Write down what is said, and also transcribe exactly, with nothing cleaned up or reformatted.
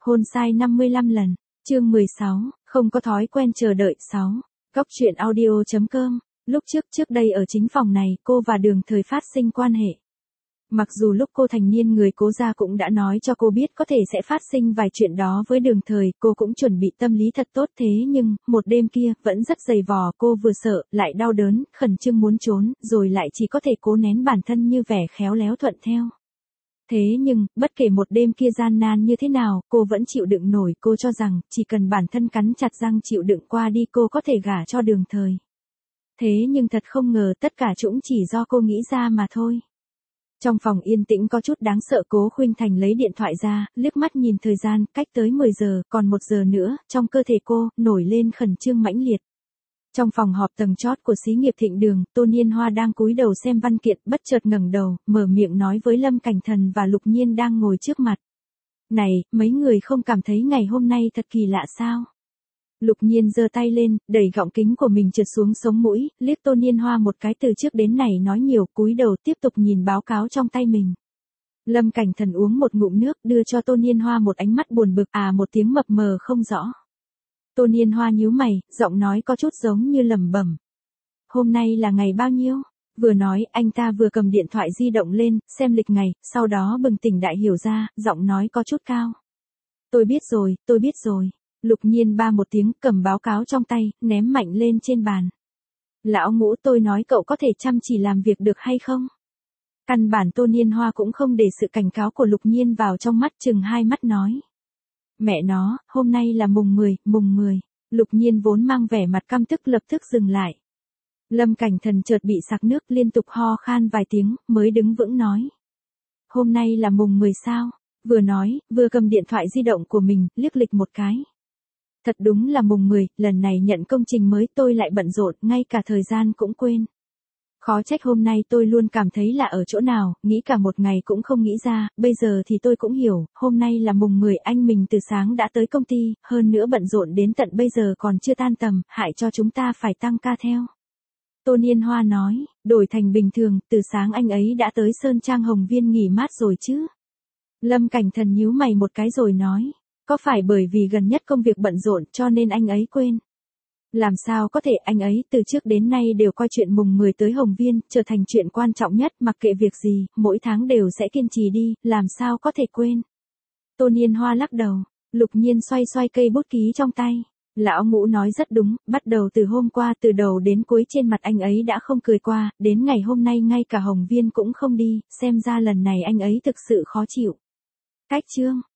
Hôn sai năm mươi lăm lần. Chương mười sáu, không có thói quen chờ đợi sáu. Góc truyện audio chấm com. Lúc trước trước đây ở chính phòng này, cô và Đường Thời phát sinh quan hệ. Mặc dù lúc cô thành niên người Cố gia cũng đã nói cho cô biết có thể sẽ phát sinh vài chuyện đó với Đường Thời, cô cũng chuẩn bị tâm lý thật tốt, thế nhưng, một đêm kia, vẫn rất dày vò, cô vừa sợ, lại đau đớn, khẩn trương muốn trốn, rồi lại chỉ có thể cố nén bản thân như vẻ khéo léo thuận theo. Thế nhưng, bất kể một đêm kia gian nan như thế nào, cô vẫn chịu đựng nổi, cô cho rằng, chỉ cần bản thân cắn chặt răng chịu đựng qua đi cô có thể gả cho Đường Thời. Thế nhưng thật không ngờ tất cả cũng chỉ do cô nghĩ ra mà thôi. Trong phòng yên tĩnh có chút đáng sợ, Cố Khuynh Thành lấy điện thoại ra, liếc mắt nhìn thời gian, cách tới mười giờ, còn một giờ nữa, trong cơ thể cô, nổi lên khẩn trương mãnh liệt. Trong phòng họp tầng chót của xí nghiệp Thịnh Đường, Tô Niên Hoa đang cúi đầu xem văn kiện, bất chợt ngẩng đầu, mở miệng nói với Lâm Cảnh Thần và Lục Nhiên đang ngồi trước mặt. Này, mấy người không cảm thấy ngày hôm nay thật kỳ lạ sao? Lục Nhiên giơ tay lên, đẩy gọng kính của mình trượt xuống sống mũi, liếc Tô Niên Hoa một cái, từ trước đến này nói nhiều, cúi đầu tiếp tục nhìn báo cáo trong tay mình. Lâm Cảnh Thần uống một ngụm nước, đưa cho Tô Niên Hoa một ánh mắt buồn bực, à một tiếng mập mờ không rõ. Tô Niên Hoa nhíu mày, giọng nói có chút giống như lẩm bẩm. Hôm nay là ngày bao nhiêu? Vừa nói, anh ta vừa cầm điện thoại di động lên, xem lịch ngày, sau đó bừng tỉnh đại hiểu ra, giọng nói có chút cao. Tôi biết rồi, tôi biết rồi. Lục Nhiên ba một tiếng, cầm báo cáo trong tay, ném mạnh lên trên bàn. Lão Ngũ, tôi nói cậu có thể chăm chỉ làm việc được hay không? Căn bản Tô Niên Hoa cũng không để sự cảnh cáo của Lục Nhiên vào trong mắt, chừng hai mắt nói. Mẹ nó, hôm nay là mùng mười, mùng mười. Lục Nhiên vốn mang vẻ mặt căm tức lập tức dừng lại. Lâm Cảnh Thần chợt bị sặc nước, liên tục ho khan vài tiếng, mới đứng vững nói. Hôm nay là mùng mười sao? Vừa nói, vừa cầm điện thoại di động của mình, liếc lịch một cái. Thật đúng là mùng mười, lần này nhận công trình mới tôi lại bận rộn, ngay cả thời gian cũng quên. Khó trách hôm nay tôi luôn cảm thấy là ở chỗ nào, nghĩ cả một ngày cũng không nghĩ ra, bây giờ thì tôi cũng hiểu, hôm nay là mùng mười, anh mình từ sáng đã tới công ty, hơn nữa bận rộn đến tận bây giờ còn chưa tan tầm, hại cho chúng ta phải tăng ca theo. Tô Niên Hoa nói, đổi thành bình thường, từ sáng anh ấy đã tới Sơn Trang Hồng Viên nghỉ mát rồi chứ. Lâm Cảnh Thần nhíu mày một cái rồi nói, có phải bởi vì gần nhất công việc bận rộn cho nên anh ấy quên? Làm sao có thể, anh ấy từ trước đến nay đều coi chuyện mùng mười tới Hồng Viên trở thành chuyện quan trọng nhất, mặc kệ việc gì, mỗi tháng đều sẽ kiên trì đi, làm sao có thể quên. Tô Niên Hoa lắc đầu, Lục Nhiên xoay xoay cây bút ký trong tay. Lão Ngũ nói rất đúng, bắt đầu từ hôm qua, từ đầu đến cuối trên mặt anh ấy đã không cười qua, đến ngày hôm nay ngay cả Hồng Viên cũng không đi, xem ra lần này anh ấy thực sự khó chịu. Cách chương